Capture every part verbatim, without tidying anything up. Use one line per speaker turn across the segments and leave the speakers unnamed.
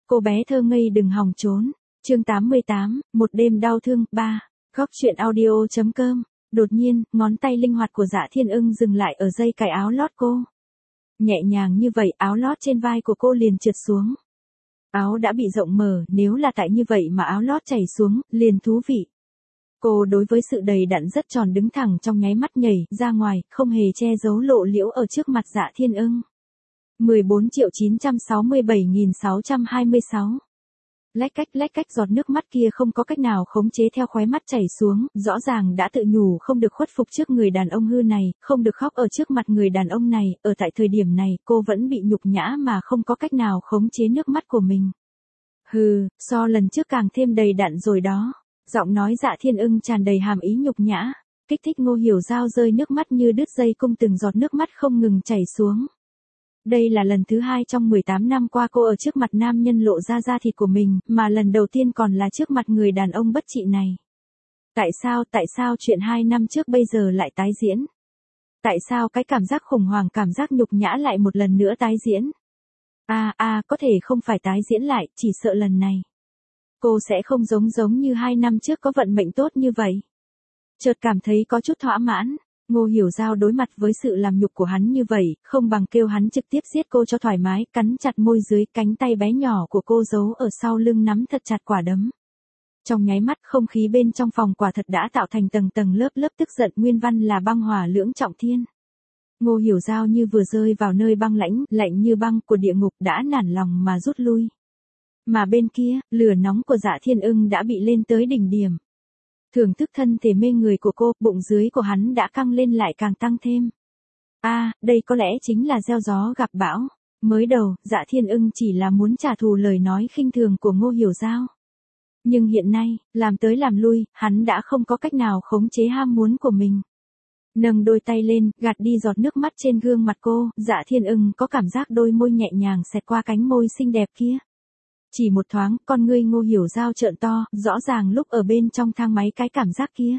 Cô bé thơ ngây đừng hòng trốn. Chương tám mươi tám, một đêm đau thương, ba. Góc truyện audio.com. Đột nhiên, ngón tay linh hoạt của Dạ Thiên Ưng dừng lại ở dây cài áo lót cô. Nhẹ nhàng như vậy, áo lót trên vai của cô liền trượt xuống. Áo đã bị rộng mở, nếu là tại như vậy mà áo lót chảy xuống, liền thú vị. Cô đối với sự đầy đặn rất tròn đứng thẳng trong nháy mắt nhảy ra ngoài, không hề che giấu lộ liễu ở trước mặt Dạ Thiên Ưng. mười bốn triệu chín trăm sáu mươi bảy nghìn sáu trăm hai mươi sáu. Lách cách lách cách giọt nước mắt kia không có cách nào khống chế theo khóe mắt chảy xuống, rõ ràng đã tự nhủ không được khuất phục trước người đàn ông hư này, không được khóc ở trước mặt người đàn ông này, ở tại thời điểm này cô vẫn bị nhục nhã mà không có cách nào khống chế nước mắt của mình. Hừ, so lần trước càng thêm đầy đặn rồi đó. Giọng nói Dạ Thiên Ưng tràn đầy hàm ý nhục nhã, kích thích Ngô Hiểu Giao rơi nước mắt như đứt dây cung, từng giọt nước mắt không ngừng chảy xuống. Đây là lần thứ hai trong mười tám năm qua cô ở trước mặt nam nhân lộ ra da thịt của mình, mà lần đầu tiên còn là trước mặt người đàn ông bất trị này. Tại sao, tại sao chuyện hai năm trước bây giờ lại tái diễn? Tại sao cái cảm giác khủng hoảng, cảm giác nhục nhã lại một lần nữa tái diễn? À, à, có thể không phải tái diễn lại, chỉ sợ lần này cô sẽ không giống giống như hai năm trước có vận mệnh tốt như vậy. Chợt cảm thấy có chút thỏa mãn. Ngô Hiểu Giao đối mặt với sự làm nhục của hắn như vậy, không bằng kêu hắn trực tiếp giết cô cho thoải mái, cắn chặt môi dưới, cánh tay bé nhỏ của cô giấu ở sau lưng nắm thật chặt quả đấm. Trong nháy mắt, không khí bên trong phòng quả thật đã tạo thành tầng tầng lớp lớp tức giận, nguyên văn là băng hỏa lưỡng trọng thiên. Ngô Hiểu Giao như vừa rơi vào nơi băng lãnh, lạnh như băng của địa ngục, đã nản lòng mà rút lui. Mà bên kia, lửa nóng của Dạ Thiên Ưng đã bị lên tới đỉnh điểm. Thưởng thức thân thể mê người của cô, bụng dưới của hắn đã căng lên lại càng tăng thêm. A, à, đây có lẽ chính là gieo gió gặp bão. Mới đầu, Dạ Thiên Ưng chỉ là muốn trả thù lời nói khinh thường của Ngô Hiểu Giao. Nhưng hiện nay, làm tới làm lui, hắn đã không có cách nào khống chế ham muốn của mình. Nâng đôi tay lên, gạt đi giọt nước mắt trên gương mặt cô, Dạ Thiên Ưng có cảm giác đôi môi nhẹ nhàng xẹt qua cánh môi xinh đẹp kia. Chỉ một thoáng, con ngươi Ngô Hiểu Giao trợn to, rõ ràng lúc ở bên trong thang máy cái cảm giác kia.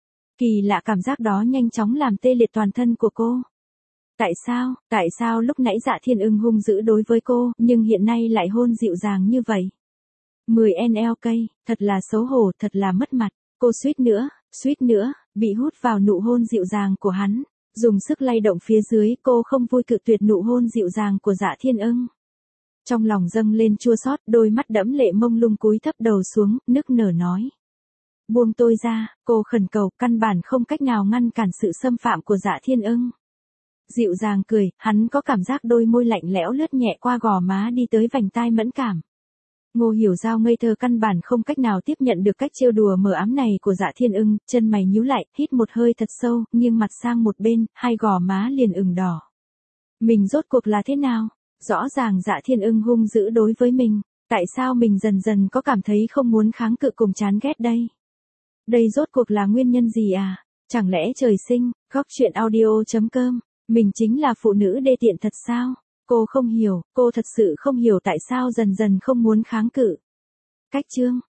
Kỳ lạ, cảm giác đó nhanh chóng làm tê liệt toàn thân của cô. Tại sao, tại sao lúc nãy Dạ Thiên Ưng hung dữ đối với cô, nhưng hiện nay lại hôn dịu dàng như vậy? mười en lờ ca, thật là xấu hổ, thật là mất mặt. Cô suýt nữa, suýt nữa, bị hút vào nụ hôn dịu dàng của hắn. Dùng sức lay động phía dưới, cô không vui cự tuyệt nụ hôn dịu dàng của Dạ Thiên Ưng. Trong lòng dâng lên chua xót, đôi mắt đẫm lệ mông lung cúi thấp đầu xuống, nức nở nói. Buông tôi ra, cô khẩn cầu, căn bản không cách nào ngăn cản sự xâm phạm của Dạ Thiên Ưng. Dịu dàng cười, hắn có cảm giác đôi môi lạnh lẽo lướt nhẹ qua gò má đi tới vành tai mẫn cảm. Ngô Hiểu Giao ngây thơ căn bản không cách nào tiếp nhận được cách trêu đùa mờ ám này của Dạ Thiên Ưng, chân mày nhíu lại, hít một hơi thật sâu, nghiêng mặt sang một bên, hai gò má liền ửng đỏ. Mình rốt cuộc là thế nào? Rõ ràng Dạ Thiên Ưng hung dữ đối với mình, tại sao mình dần dần có cảm thấy không muốn kháng cự cùng chán ghét đây? Đây rốt cuộc là nguyên nhân gì à? Chẳng lẽ trời sinh, góc truyện audio.com, mình chính là phụ nữ đê tiện thật sao? Cô không hiểu, cô thật sự không hiểu tại sao dần dần không muốn kháng cự. Cách chương